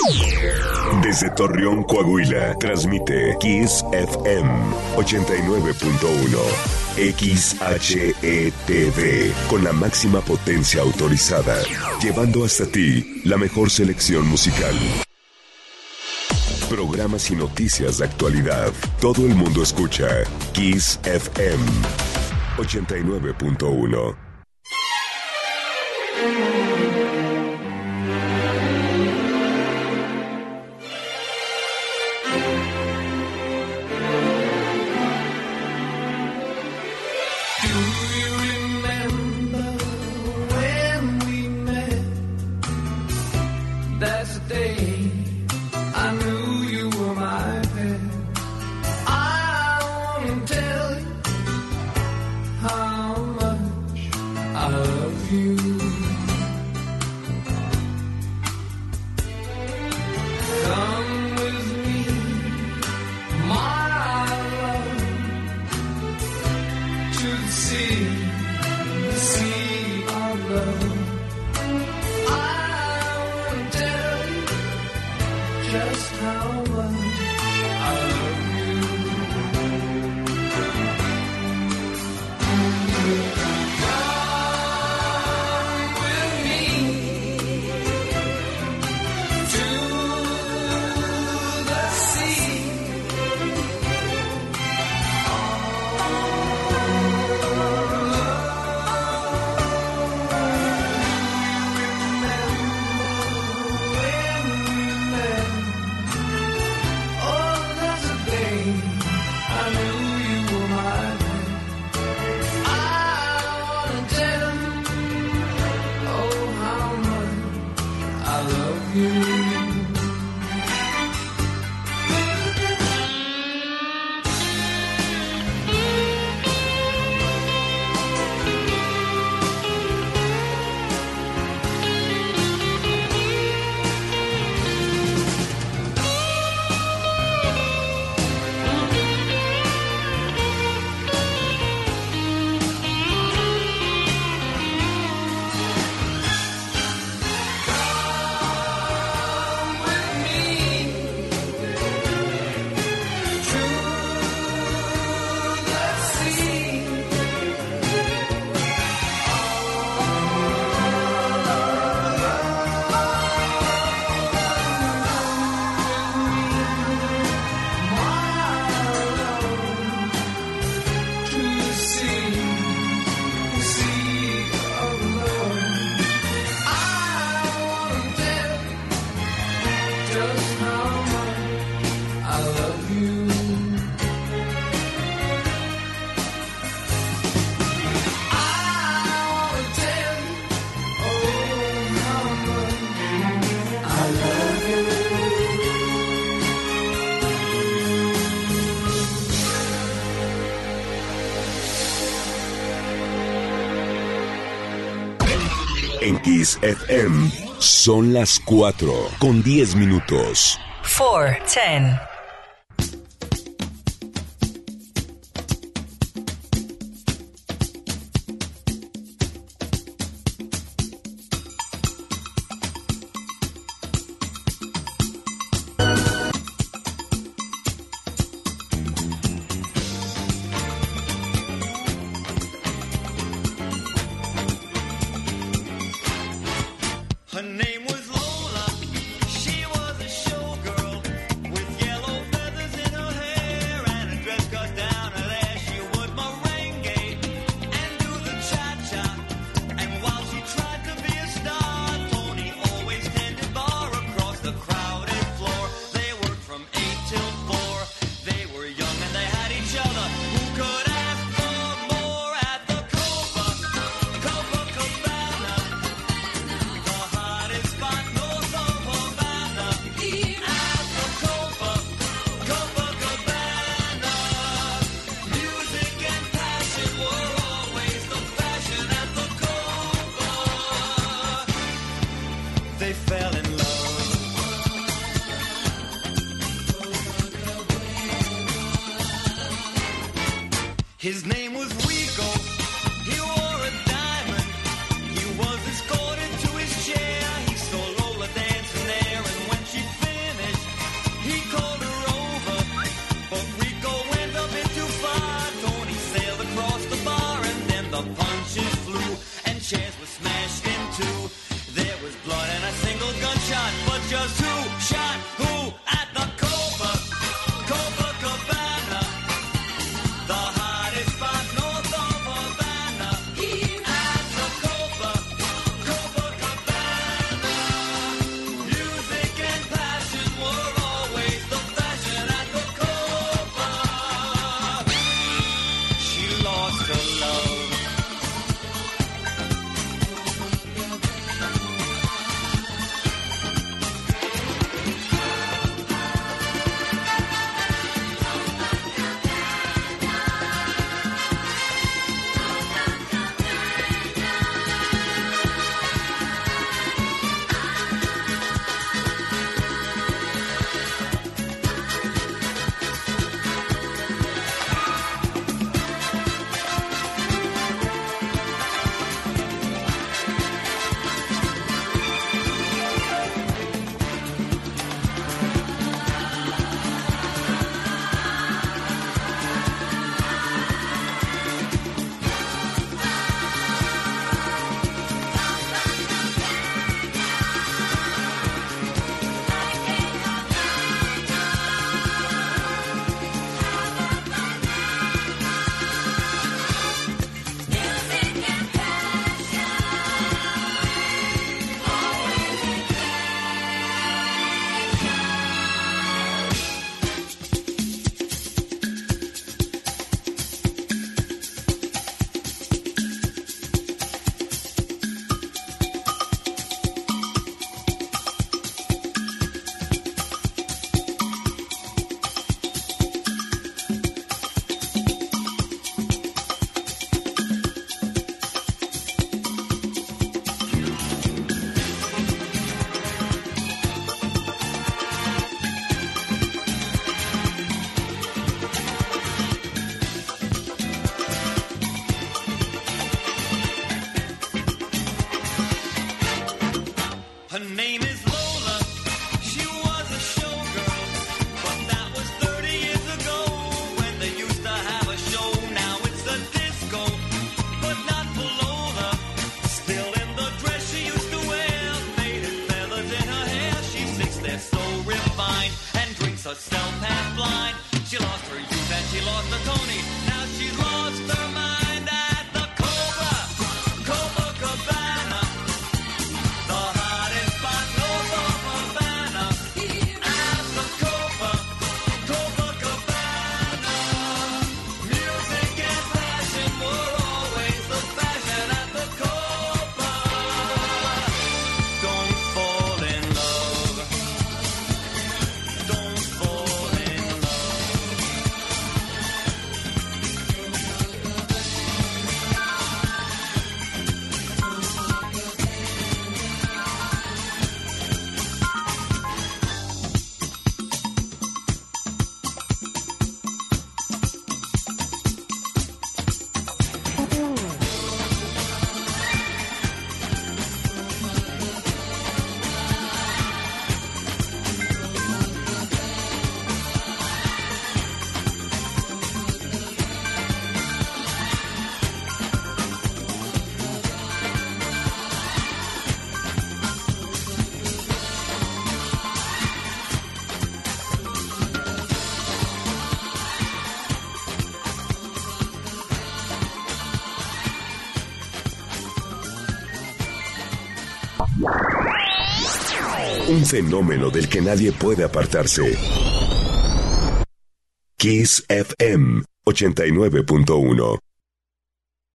Desde Torreón, Coahuila, transmite Kiss FM 89.1. XHETV, con la máxima potencia autorizada, llevando hasta ti la mejor selección musical. Programas y noticias de actualidad. Todo el mundo escucha Kiss FM 89.1. En Kiss FM son las 4:10. 4:10. Her name was Lola. She was a showgirl with yellow feathers in her hair and a dress cut down her there. She would merengue and do the cha-cha. And while she tried to be a star, Tony always tended bar across the crowded floor. They worked from 8 till 4. They were young and they had each other. Who could ask for more at the Copacabana? The hottest spot north of Havana. At the Copacabana. Music and passion were always the fashion at the Copa. They fell in love. His name was Rico. He wore a diamond. He was escorted to his chair. He saw Lola dancing there, and when she just who shot who at the Copacabana, the hottest spot north of Havana. At the Copacabana, music and passion were always the fashion at the Copa. She lost her love. Her name is Lola, she was a showgirl, but that was 30 years ago when they used to have a show. Now it's a disco, but not for Lola. Still in the dress she used to wear, faded feathers in her hair. She sits there so refined and drinks herself half blind. She lost her youth and she lost her Tony. Now she's lost her mind at the Copacabana. The hottest spot north of Havana. At the Copacabana. Music and passion were always the fashion at the Copa. Don't fall in love. Don't fall in love. Un fenómeno del que nadie puede apartarse. Kiss FM 89.1.